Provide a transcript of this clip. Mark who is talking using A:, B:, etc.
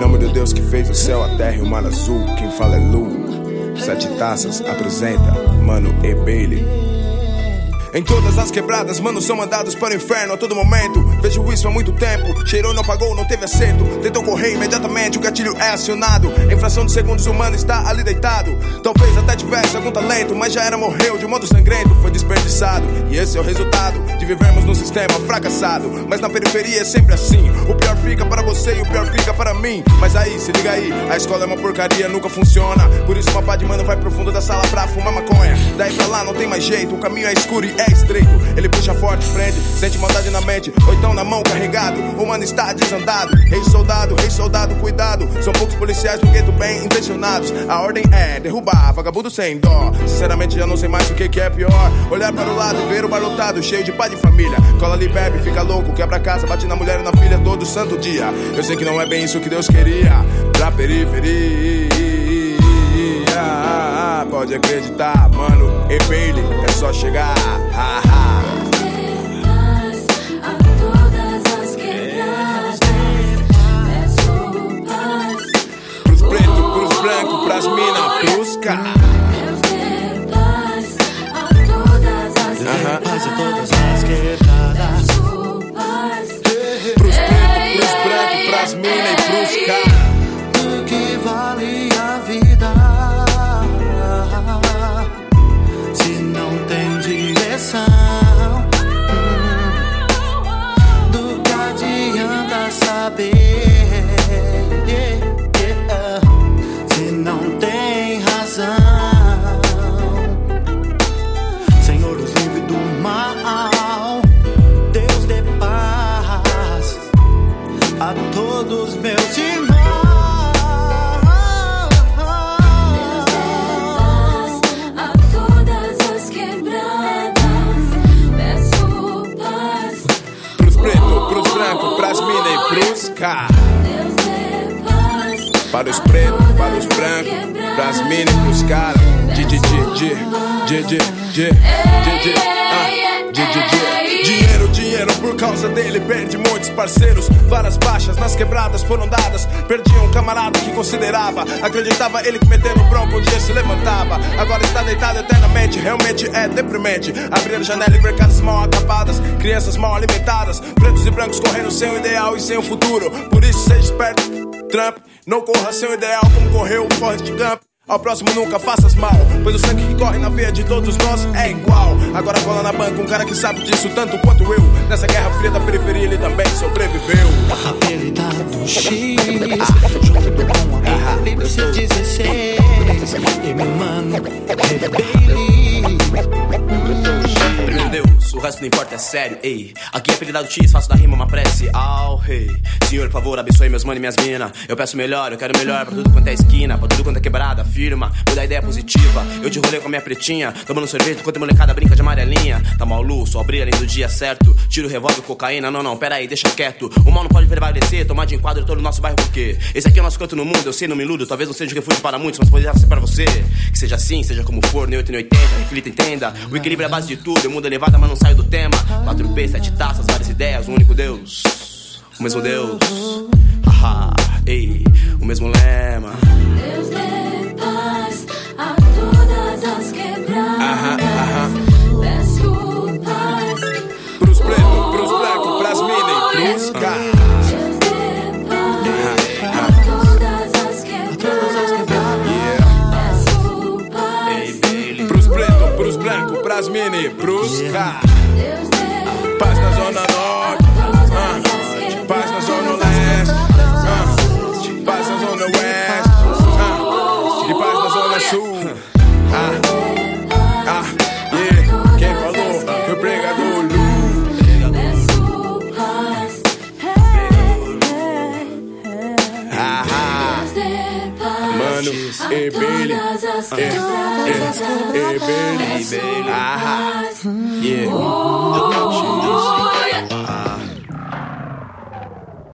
A: nome do Deus que fez o céu, a terra e o mar azul. Quem fala é Lu. 7 Taças apresenta Mano e Bailey. Em todas as quebradas, manos são mandados para o inferno a todo momento. Vejo isso há muito tempo. Cheirou, não pagou, não teve acerto. Tentou correr imediatamente, o gatilho é acionado. Em fração de segundos o mano está ali deitado. Talvez até tivesse algum talento, mas já era, morreu de um modo sangrento. Foi desperdiçado, e esse é o resultado de vivermos num sistema fracassado. Mas na periferia é sempre assim. O pior fica para você e o pior fica para mim. Mas aí, se liga aí, a escola é uma porcaria, nunca funciona. Por isso uma pá de mano vai pro fundo da sala pra fumar maconha. Daí pra lá não tem mais jeito, o caminho é escuro e é estreito. Ele puxa forte, prende, sente maldade na mente, ou então na mão carregado. O mano está desandado. Rei soldado, cuidado. São poucos policiais no gueto bem intencionados. A ordem é derrubar, vagabundo sem dó. Sinceramente já não sei mais o que é pior. Olhar para o lado, ver o bar lotado, cheio de pai de família. Cola ali, bebe, fica louco, quebra a casa, bate na mulher e na filha todo santo dia. Eu sei que não é bem isso que Deus queria pra periferia. Pode acreditar, mano, e Bailey, é só chegar. Pros pretos, pros brancos, pras minas, pros caras.
B: Paz a todas as quebradas.
A: Pros pretos, pros brancos, pras minas e pros caras.
B: Do que vale a vida se não tem direção? Do que adianta saber se não tem razão? Senhor, os livre do mal. Deus dê paz a todos meus irmãos.
A: Pras minas e pros caras. Para os pretos, para os brancos, pras minas e pros caras. Dinheiro por causa dele perde muitos parceiros. Várias baixas nas quebradas foram dadas. Perdi um camarada que considerava, acreditava ele que metendo bronco um dia se levantava. Agora está deitado eternamente, realmente é deprimente. Abrir a janela e ver casas mal acabadas, crianças mal alimentadas, pretos e brancos correndo sem o ideal e sem o futuro. Por isso seja esperto, Trump, não corra sem o ideal como correu o Forrest Gump. Ao próximo nunca faças mal, pois o sangue que corre na veia de todos nós é igual. Agora cola na banca um cara que sabe disso tanto quanto eu. Nessa guerra fria da periferia ele também sobreviveu.
B: Apelidado X, junto com a Apocalipse 16. E meu mano é Bailey.
C: Primeiro Deus, o resto não importa, é sério, ei. Aqui é apelidado X, faço da rima uma prece ao rei. Senhor, por favor, abençoe meus mano e minhas mina. Eu peço melhor, eu quero melhor pra tudo quanto é esquina, pra tudo quanto é quebrada, firma, muda a ideia positiva. Eu de rolê com a minha pretinha, tomando sorvete enquanto a molecada brinca de amarelinha. Tá mal luz, só brilha além do dia certo. Tiro, revólver, cocaína, não, pera aí, deixa quieto. O mal não pode prevalecer, tomar de enquadro todo o nosso bairro porque esse aqui é o nosso canto no mundo, eu sei, não me iludo. Talvez não seja um refúgio para muitos, mas poderia ser para você. Que seja assim, seja como for, nem 8 nem 80, reflita, entenda. O equilíbrio é a base de tudo, eu mudo a levada, mas não saio do tema. 4P, 7 taças, várias ideias, um único Deus. O mesmo Deus, ei, o mesmo lema.
D: Deus dê paz a todas as quebradas. Peço paz
A: pros pretos, pros brancos, pras minas e pros caras.
D: Deus dê paz a todas as quebradas. Peço paz
A: Pros pretos, pros brancos, pras minas e pros caras.
D: Deus dê
A: Paz na zona norte, paz na zona leste, paz na zona oeste, e paz na zona sul. Quem falou? Foi o pregador Lu.
D: peço paz. Deus dê paz.
A: Mano, e Bailey,
D: Todas as quebradas.
A: e Bailey,
D: Peço paz.
A: yeah.